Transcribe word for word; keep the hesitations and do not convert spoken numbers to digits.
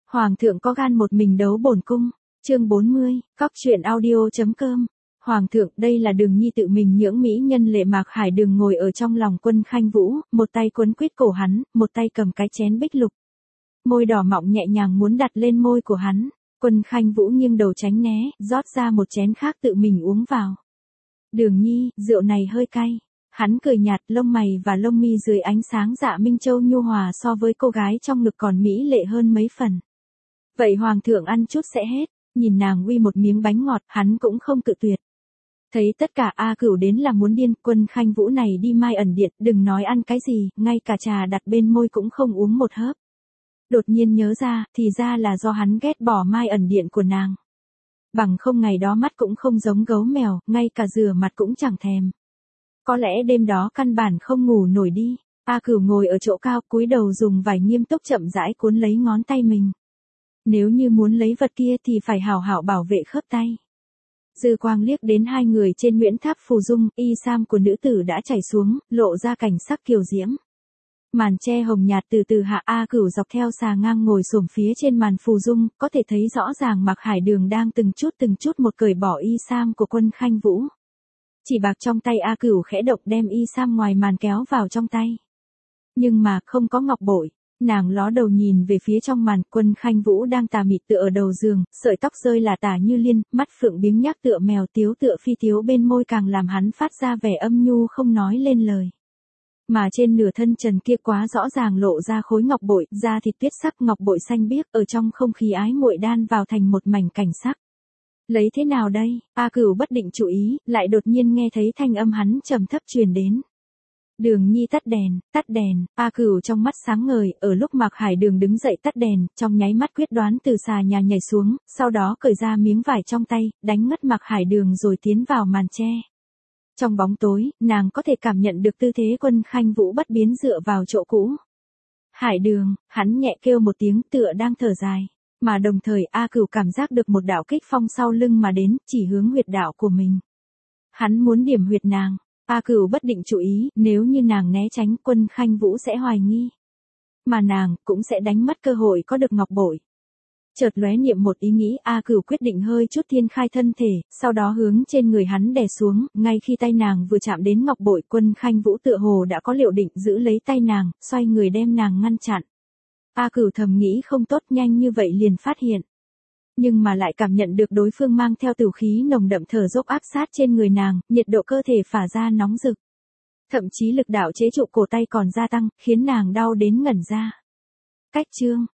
Hoàng thượng có gan một mình đấu bổn cung. Chương bốn mươi, cóc truyện audio.com. Hoàng thượng, đây là Đường Nhi tự mình nhưỡng mỹ nhân lệ Mạc Hải Đường ngồi ở trong lòng Quân Khanh Vũ, một tay quấn quýt cổ hắn, một tay cầm cái chén bích lục. Môi đỏ mọng nhẹ nhàng muốn đặt lên môi của hắn. Quân Khanh Vũ nghiêng đầu tránh né, rót ra một chén khác tự mình uống vào. Đường Nhi, rượu này hơi cay. Hắn cười nhạt, lông mày và lông mi dưới ánh sáng dạ minh châu nhu hòa so với cô gái trong ngực còn mỹ lệ hơn mấy phần. Vậy hoàng thượng ăn chút sẽ hết. Nhìn nàng uy một miếng bánh ngọt, hắn cũng không cự tuyệt. Thấy tất cả A Cửu đến là muốn điên, Quân Khanh Vũ này đi Mai ẩn điện, đừng nói ăn cái gì, ngay cả trà đặt bên môi cũng không uống một hớp. Đột nhiên nhớ ra, thì ra là do hắn ghét bỏ Mai ẩn điện của nàng. Bằng không ngày đó mắt cũng không giống gấu mèo, ngay cả rửa mặt cũng chẳng thèm. Có lẽ đêm đó căn bản không ngủ nổi đi. A Cửu ngồi ở chỗ cao, cúi đầu dùng vải nghiêm túc chậm rãi cuốn lấy ngón tay mình. Nếu như muốn lấy vật kia thì phải hảo hảo bảo vệ khớp tay. Dư quang liếc đến hai người trên Nguyễn Tháp phù dung, y sam của nữ tử đã chảy xuống, lộ ra cảnh sắc kiều diễm. Màn che hồng nhạt từ từ hạ. A Cửu dọc theo xà ngang ngồi xổm phía trên màn phù dung, có thể thấy rõ ràng Mạc Hải Đường đang từng chút từng chút một cởi bỏ y sam của Quân Khanh Vũ. Chỉ bạc trong tay A Cửu khẽ động đem y sam ngoài màn kéo vào trong tay. Nhưng mà không có ngọc bội. Nàng ló đầu nhìn về phía trong màn, Quân Khanh Vũ đang tà mịt tựa ở đầu giường, sợi tóc rơi là tả như liên, mắt phượng biếng nhác tựa mèo, tiếu tựa phi tiếu bên môi càng làm hắn phát ra vẻ âm nhu không nói lên lời. Mà trên nửa thân trần kia quá rõ ràng lộ ra khối ngọc bội, da thịt tuyết sắc ngọc bội xanh biếc, ở trong không khí ái muội đan vào thành một mảnh cảnh sắc. Lấy thế nào đây? A Cửu bất định chú ý, lại đột nhiên nghe thấy thanh âm hắn trầm thấp truyền đến. Đường Nhi tắt đèn, tắt đèn. A Cửu trong mắt sáng ngời, ở lúc Mạc Hải Đường đứng dậy tắt đèn, trong nháy mắt quyết đoán từ xà nhà nhảy xuống, sau đó cởi ra miếng vải trong tay, đánh ngất Mạc Hải Đường rồi tiến vào màn che. Trong bóng tối, nàng có thể cảm nhận được tư thế Quân Khanh Vũ bất biến dựa vào chỗ cũ. Hải Đường, hắn nhẹ kêu một tiếng tựa đang thở dài. Mà đồng thời A Cửu cảm giác được một đạo kích phong sau lưng mà đến, chỉ hướng huyệt đạo của mình. Hắn muốn điểm huyệt nàng. A Cửu bất định chú ý, nếu như nàng né tránh, Quân Khanh Vũ sẽ hoài nghi. Mà nàng, cũng sẽ đánh mất cơ hội có được ngọc bội. Chợt lóe niệm một ý nghĩ, A Cửu quyết định hơi chút thiên khai thân thể, sau đó hướng trên người hắn đè xuống, ngay khi tay nàng vừa chạm đến ngọc bội, Quân Khanh Vũ tựa hồ đã có liệu định giữ lấy tay nàng, xoay người đem nàng ngăn chặn. A Cửu thầm nghĩ không tốt, nhanh như vậy liền phát hiện. Nhưng mà lại cảm nhận được đối phương mang theo tử khí nồng đậm thở dốc áp sát trên người nàng, nhiệt độ cơ thể phả ra nóng rực. Thậm chí lực đạo chế trụ cổ tay còn gia tăng, khiến nàng đau đến ngẩn ra. Cách chương,